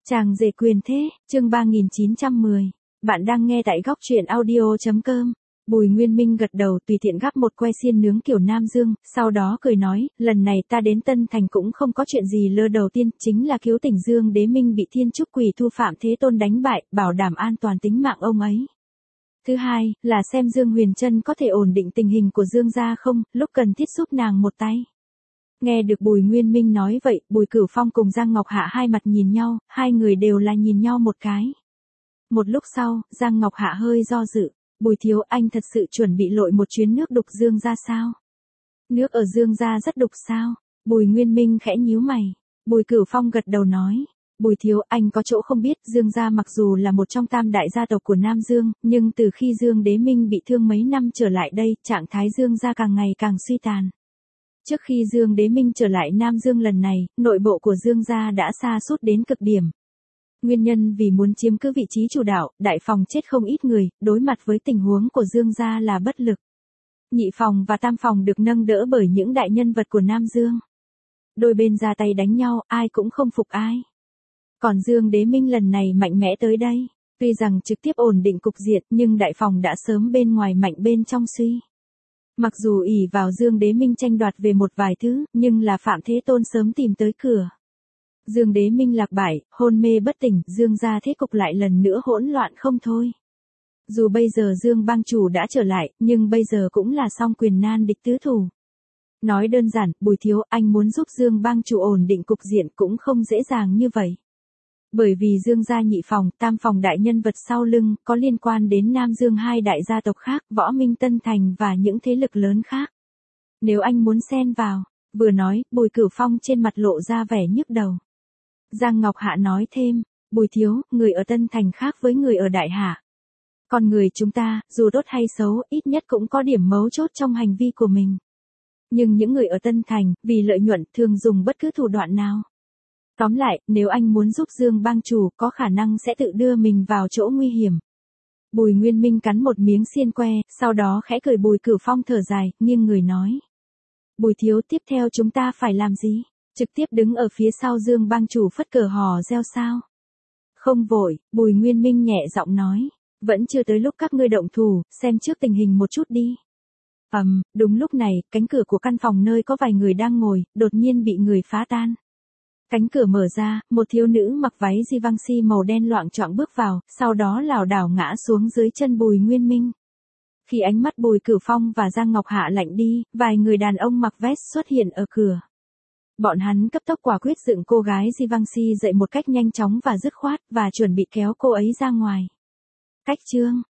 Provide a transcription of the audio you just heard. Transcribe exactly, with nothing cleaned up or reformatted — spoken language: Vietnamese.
Chàng rể quyền thế, chương ba nghìn chín trăm mười. Bạn đang nghe tại góc truyện audio chấm com. Bùi Nguyên Minh gật đầu tùy tiện gắp một que xiên nướng kiểu Nam Dương, sau đó cười nói, lần này ta đến Tân Thành cũng không có chuyện gì lơ, đầu tiên chính là cứu tỉnh Dương Đế Minh bị Thiên Trúc Quỷ thu Phạm Thế Tôn đánh bại, bảo đảm an toàn tính mạng ông ấy. Thứ hai, là xem Dương Huyền Trân có thể ổn định tình hình của Dương gia không, lúc cần thiết giúp nàng một tay. Nghe được Bùi Nguyên Minh nói vậy, Bùi Cửu Phong cùng Giang Ngọc Hạ hai mặt nhìn nhau, hai người đều là nhìn nhau một cái. Một lúc sau, Giang Ngọc Hạ hơi do dự, Bùi thiếu, anh thật sự chuẩn bị lội một chuyến nước đục Dương gia sao? Nước ở Dương gia rất đục sao? Bùi Nguyên Minh khẽ nhíu mày. Bùi Cửu Phong gật đầu nói, Bùi thiếu, anh có chỗ không biết, Dương gia mặc dù là một trong tam đại gia tộc của Nam Dương, nhưng từ khi Dương Đế Minh bị thương mấy năm trở lại đây, trạng thái Dương gia càng ngày càng suy tàn. Trước khi Dương Đế Minh trở lại Nam Dương lần này, nội bộ của Dương gia đã sa sút đến cực điểm. Nguyên nhân vì muốn chiếm cứ vị trí chủ đạo, đại phòng chết không ít người, đối mặt với tình huống của Dương gia là bất lực. Nhị phòng và tam phòng được nâng đỡ bởi những đại nhân vật của Nam Dương. Đôi bên ra tay đánh nhau, ai cũng không phục ai. Còn Dương Đế Minh lần này mạnh mẽ tới đây, tuy rằng trực tiếp ổn định cục diện nhưng đại phòng đã sớm bên ngoài mạnh bên trong suy. Mặc dù ỷ vào Dương Đế Minh tranh đoạt về một vài thứ, nhưng là Phạm Thế Tôn sớm tìm tới cửa. Dương Đế Minh lạc bại, hôn mê bất tỉnh, Dương gia thế cục lại lần nữa hỗn loạn không thôi. Dù bây giờ Dương bang chủ đã trở lại, nhưng bây giờ cũng là song quyền nan địch tứ thủ. Nói đơn giản, Bùi thiếu, anh muốn giúp Dương bang chủ ổn định cục diện cũng không dễ dàng như vậy. Bởi vì Dương gia nhị phòng, tam phòng đại nhân vật sau lưng, có liên quan đến Nam Dương hai đại gia tộc khác, Võ Minh Tân Thành và những thế lực lớn khác. Nếu anh muốn xen vào, vừa nói, Bùi Cửu Phong trên mặt lộ ra vẻ nhức đầu. Giang Ngọc Hạ nói thêm, Bùi thiếu, người ở Tân Thành khác với người ở Đại Hạ. Còn người chúng ta, dù tốt hay xấu, ít nhất cũng có điểm mấu chốt trong hành vi của mình. Nhưng những người ở Tân Thành, vì lợi nhuận, thường dùng bất cứ thủ đoạn nào. Tóm lại, nếu anh muốn giúp Dương bang chủ, có khả năng sẽ tự đưa mình vào chỗ nguy hiểm. Bùi Nguyên Minh cắn một miếng xiên que, sau đó khẽ cười. Bùi Cửu Phong thở dài, nghiêng người nói. Bùi thiếu, tiếp theo chúng ta phải làm gì? Trực tiếp đứng ở phía sau Dương bang chủ phất cờ hò reo sao? Không vội, Bùi Nguyên Minh nhẹ giọng nói. Vẫn chưa tới lúc các ngươi động thủ, xem trước tình hình một chút đi. Ầm, um, đúng lúc này, cánh cửa của căn phòng nơi có vài người đang ngồi, đột nhiên bị người phá tan. Cánh cửa mở ra, một thiếu nữ mặc váy Givenchy màu đen loạng choạng bước vào, sau đó lảo đảo ngã xuống dưới chân Bùi Nguyên Minh. Khi ánh mắt Bùi Cửu Phong và Giang Ngọc Hạ lạnh đi, vài người đàn ông mặc vest xuất hiện ở cửa. Bọn hắn cấp tốc quả quyết dựng cô gái Givenchy dậy một cách nhanh chóng và dứt khoát và chuẩn bị kéo cô ấy ra ngoài. Cách chương,